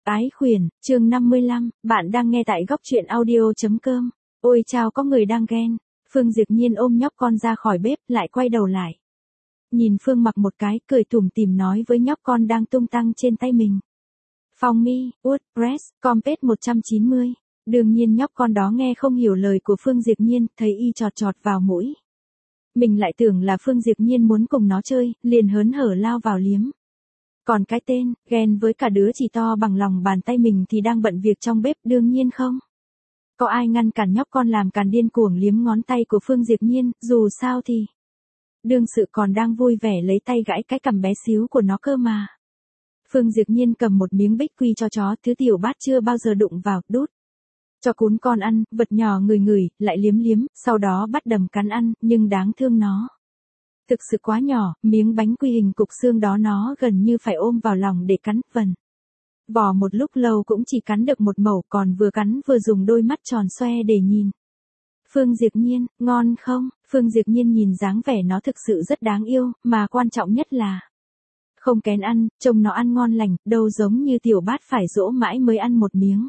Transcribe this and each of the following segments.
Ái khuyển, chương 55, bạn đang nghe tại góc truyện audio.com. Ôi chao, có người đang ghen. Phương Diệp Nhiên ôm nhóc con ra khỏi bếp, lại quay đầu lại. Nhìn Phương Mặc một cái, cười tủm tỉm nói với nhóc con đang tung tăng trên tay mình. Phong mi, WordPress, Compet 190. Đương nhiên nhóc con đó nghe không hiểu lời của Phương Diệp Nhiên, thấy y chọt chọt vào mũi. Mình lại tưởng là Phương Diệp Nhiên muốn cùng nó chơi, liền hớn hở lao vào liếm. Còn cái tên, ghen với cả đứa chỉ to bằng lòng bàn tay mình thì đang bận việc trong bếp, đương nhiên không. Có ai ngăn cản nhóc con làm càn điên cuồng liếm ngón tay của Phương Diệp Nhiên, dù sao thì. Đương sự còn đang vui vẻ lấy tay gãi cái cằm bé xíu của nó cơ mà. Phương Diệp Nhiên cầm một miếng bích quy cho chó, thứ tiểu bát chưa bao giờ đụng vào, đút. Cho cún con ăn, vật nhỏ ngửi ngửi, lại liếm liếm, sau đó bắt đầm cắn ăn, nhưng đáng thương nó. Thực sự quá nhỏ, miếng bánh quy hình cục xương đó nó gần như phải ôm vào lòng để cắn, vần. Vò một lúc lâu cũng chỉ cắn được một mẩu, còn vừa cắn vừa dùng đôi mắt tròn xoe để nhìn. Phương Diệp Nhiên, ngon không? Phương Diệp Nhiên nhìn dáng vẻ nó thực sự rất đáng yêu, mà quan trọng nhất là không kén ăn, trông nó ăn ngon lành, đâu giống như tiểu bát phải dỗ mãi mới ăn một miếng.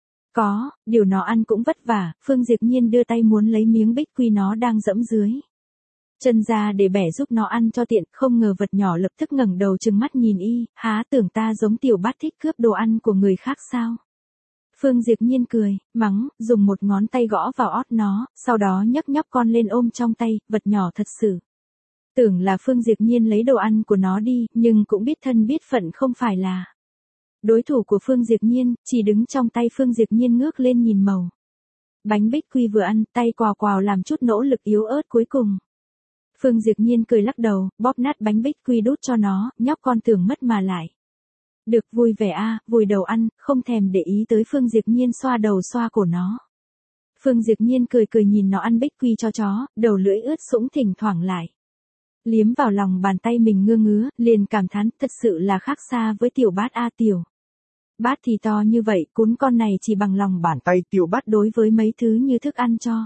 Có, điều nó ăn cũng vất vả, Phương Diệp Nhiên đưa tay muốn lấy miếng bích quy nó đang dẫm dưới chân ra để bẻ giúp nó ăn cho tiện, không ngờ vật nhỏ lập tức ngẩng đầu trừng mắt nhìn y, há tưởng ta giống tiểu bát thích cướp đồ ăn của người khác sao? Phương Diệp Nhiên cười, mắng, dùng một ngón tay gõ vào ót nó, sau đó nhấc nhóc con lên ôm trong tay, vật nhỏ thật sự. Tưởng là Phương Diệp Nhiên lấy đồ ăn của nó đi, nhưng cũng biết thân biết phận không phải là đối thủ của Phương Diệp Nhiên, chỉ đứng trong tay Phương Diệp Nhiên ngước lên nhìn màu bánh bích quy vừa ăn, tay quào quào làm chút nỗ lực yếu ớt cuối cùng. Phương Diệp Nhiên cười lắc đầu, bóp nát bánh bích quy đút cho nó, nhóc con tưởng mất mà lại. Được vui vẻ vùi đầu ăn, không thèm để ý tới Phương Diệp Nhiên xoa đầu xoa cổ nó. Phương Diệp Nhiên cười cười nhìn nó ăn bích quy cho chó, đầu lưỡi ướt sũng thỉnh thoảng lại liếm vào lòng bàn tay mình ngưa ngứa, liền cảm thán thật sự là khác xa với tiểu bát tiểu. Bát thì to như vậy, cún con này chỉ bằng lòng bàn tay tiểu bát đối với mấy thứ như thức ăn cho.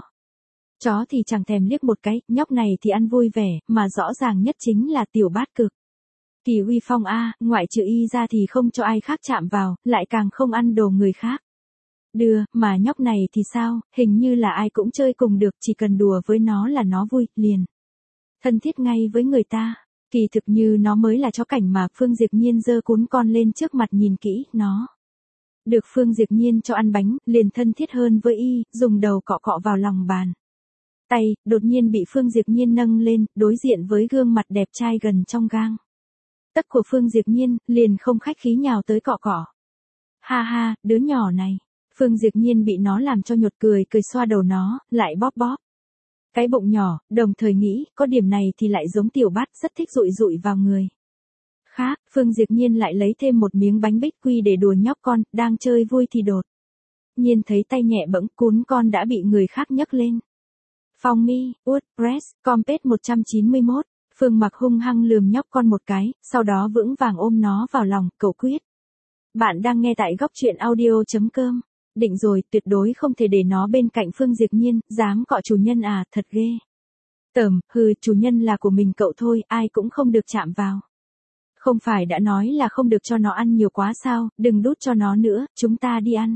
Chó thì chẳng thèm liếc một cái, nhóc này thì ăn vui vẻ, mà rõ ràng nhất chính là tiểu bát cực kỳ uy phong ngoại trừ y ra thì không cho ai khác chạm vào, lại càng không ăn đồ người khác. Mà nhóc này thì sao, hình như là ai cũng chơi cùng được, chỉ cần đùa với nó là nó vui, liền thân thiết ngay với người ta. Kỳ thực như nó mới là chó cảnh mà. Phương Diệp Nhiên giơ cún con lên trước mặt nhìn kỹ, nó được Phương Diệp Nhiên cho ăn bánh, liền thân thiết hơn với y, dùng đầu cọ cọ vào lòng bàn tay, đột nhiên bị Phương Diệp Nhiên nâng lên, đối diện với gương mặt đẹp trai gần trong gang tấc của Phương Diệp Nhiên, liền không khách khí nhào tới cọ cọ. Ha ha, đứa nhỏ này. Phương Diệp Nhiên bị nó làm cho nhột cười, cười xoa đầu nó, lại bóp bóp cái bụng nhỏ, đồng thời nghĩ, có điểm này thì lại giống tiểu bát, rất thích dụi dụi vào người khác. Phương Diệp Nhiên lại lấy thêm một miếng bánh bích quy để đùa nhóc con, đang chơi vui thì đột nhiên thấy tay nhẹ bẫng, cún con đã bị người khác nhấc lên. Phong mi, WordPress, Compet 191. Phương Mặc hung hăng lườm nhóc con một cái, sau đó vững vàng ôm nó vào lòng, cầu quyết. Bạn đang nghe tại góc truyện audio.com. Định rồi, tuyệt đối không thể để nó bên cạnh Phương Diệp Nhiên, dám cọ chủ nhân thật ghê. Tởm, chủ nhân là của mình cậu thôi, ai cũng không được chạm vào. Không phải đã nói là không được cho nó ăn nhiều quá sao, đừng đút cho nó nữa, chúng ta đi ăn.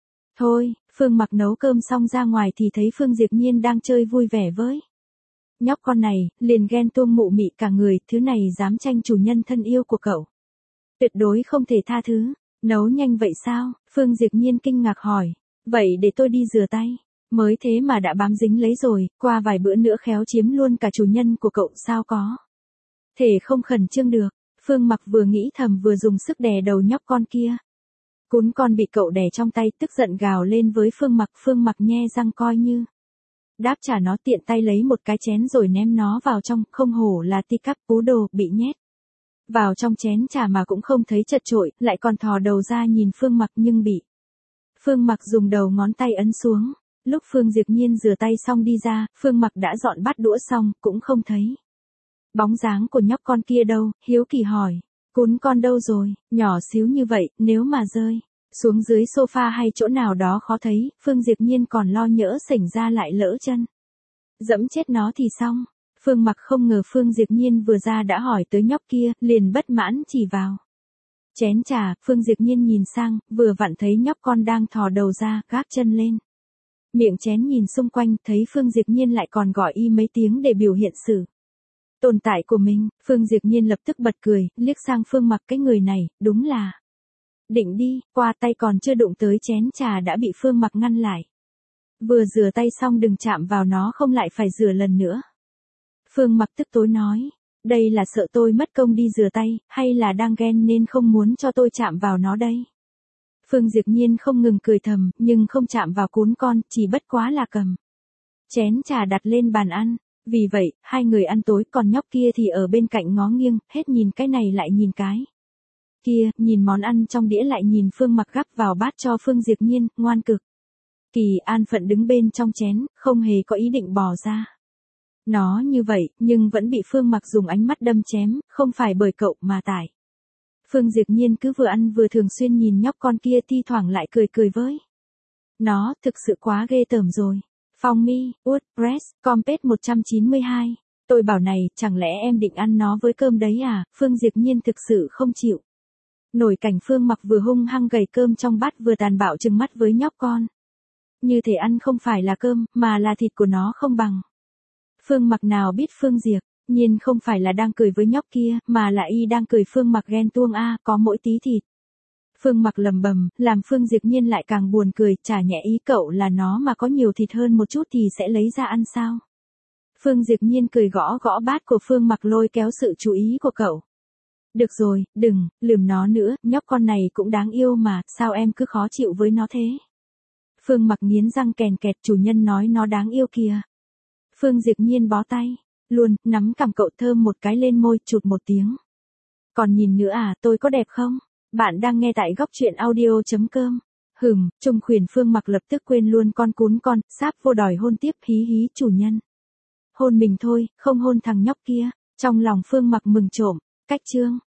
Thôi, Phương Mặc nấu cơm xong ra ngoài thì thấy Phương Diệp Nhiên đang chơi vui vẻ với nhóc con này, liền ghen tuông mụ mị cả người, thứ này dám tranh chủ nhân thân yêu của cậu. Tuyệt đối không thể tha thứ. Nấu nhanh vậy sao? Phương Diệp Nhiên kinh ngạc hỏi. Vậy để tôi đi rửa tay. Mới thế mà đã bám dính lấy rồi, qua vài bữa nữa khéo chiếm luôn cả chủ nhân của cậu sao có. Thể không khẩn trương được. Phương Mặc vừa nghĩ thầm vừa dùng sức đè đầu nhóc con kia. Cún con bị cậu đè trong tay, tức giận gào lên với Phương Mặc. Phương Mặc nhe răng coi như đáp trả nó, tiện tay lấy một cái chén rồi ném nó vào trong, không hổ là ti cắp cú đồ, bị nhét vào trong chén trà mà cũng không thấy chật chội, lại còn thò đầu ra nhìn Phương Mặc nhưng bị Phương Mặc dùng đầu ngón tay ấn xuống. Lúc Phương Diệp Nhiên rửa tay xong đi ra, Phương Mặc đã dọn bát đũa xong, cũng không thấy bóng dáng của nhóc con kia đâu, hiếu kỳ hỏi, cún con đâu rồi, nhỏ xíu như vậy, nếu mà rơi xuống dưới sofa hay chỗ nào đó khó thấy, Phương Diệp Nhiên còn lo nhỡ xảy ra lại lỡ chân dẫm chết nó thì xong. Phương Mặc không ngờ Phương Diệp Nhiên vừa ra đã hỏi tới nhóc kia, liền bất mãn chỉ vào Chén trà, Phương Diệp Nhiên nhìn sang, vừa vặn thấy nhóc con đang thò đầu ra, gác chân lên. Miệng chén nhìn xung quanh, thấy Phương Diệp Nhiên lại còn gọi y mấy tiếng để biểu hiện sự tồn tại của mình, Phương Diệp Nhiên lập tức bật cười, liếc sang Phương Mặc, cái người này, đúng là định đi, qua tay còn chưa đụng tới chén trà đã bị Phương Mặc ngăn lại. Vừa rửa tay xong đừng chạm vào nó, không lại phải rửa lần nữa. Phương Mặc tức tối nói, đây là sợ tôi mất công đi rửa tay, hay là đang ghen nên không muốn cho tôi chạm vào nó đây? Phương Diệp Nhiên không ngừng cười thầm, nhưng không chạm vào cún con, chỉ bất quá là cầm chén trà đặt lên bàn ăn. Vì vậy, hai người ăn tối, còn nhóc kia thì ở bên cạnh ngó nghiêng, hết nhìn cái này lại nhìn cái kia, nhìn món ăn trong đĩa lại nhìn Phương Mặc gắp vào bát cho Phương Diệp Nhiên, ngoan cực kỳ an phận đứng bên trong chén, không hề có ý định bỏ ra. Nó như vậy, nhưng vẫn bị Phương Mặc dùng ánh mắt đâm chém, không phải bởi cậu mà tại Phương Diệp Nhiên cứ vừa ăn vừa thường xuyên nhìn nhóc con kia, thi thoảng lại cười cười với nó, thực sự quá ghê tởm rồi. Phong mi, WordPress, Compet 192. Tôi bảo này, chẳng lẽ em định ăn nó với cơm đấy à? Phương Diệp Nhiên thực sự không chịu nổi cảnh Phương Mặc vừa hung hăng gầy cơm trong bát vừa tàn bạo trừng mắt với nhóc con. Như thể ăn không phải là cơm, mà là thịt của nó không bằng. Phương Mặc nào biết Phương Diệp Nhiên không phải là đang cười với nhóc kia, mà là y đang cười Phương Mặc ghen tuông a, có mỗi tí thịt. Phương Mặc lầm bầm, làm Phương Diệp Nhiên lại càng buồn cười, chả nhẽ ý cậu là nó mà có nhiều thịt hơn một chút thì sẽ lấy ra ăn sao? Phương Diệp Nhiên cười gõ gõ bát của Phương Mặc, lôi kéo sự chú ý của cậu. Được rồi, đừng lườm nó nữa, nhóc con này cũng đáng yêu mà, sao em cứ khó chịu với nó thế? Phương Mặc nghiến răng kèn kẹt, chủ nhân nói nó đáng yêu kìa. Phương Diệp Nhiên bó tay luôn, nắm cằm cậu thơm một cái lên môi, chụt một tiếng. Còn nhìn nữa à, tôi có đẹp không? Bạn đang nghe tại góc truyện audio.com. Trung khuyển Phương Mặc lập tức quên luôn con cún con, sáp vô đòi hôn tiếp, hí hí chủ nhân. Hôn mình thôi, không hôn thằng nhóc kia. Trong lòng Phương Mặc mừng trộm, cách chương.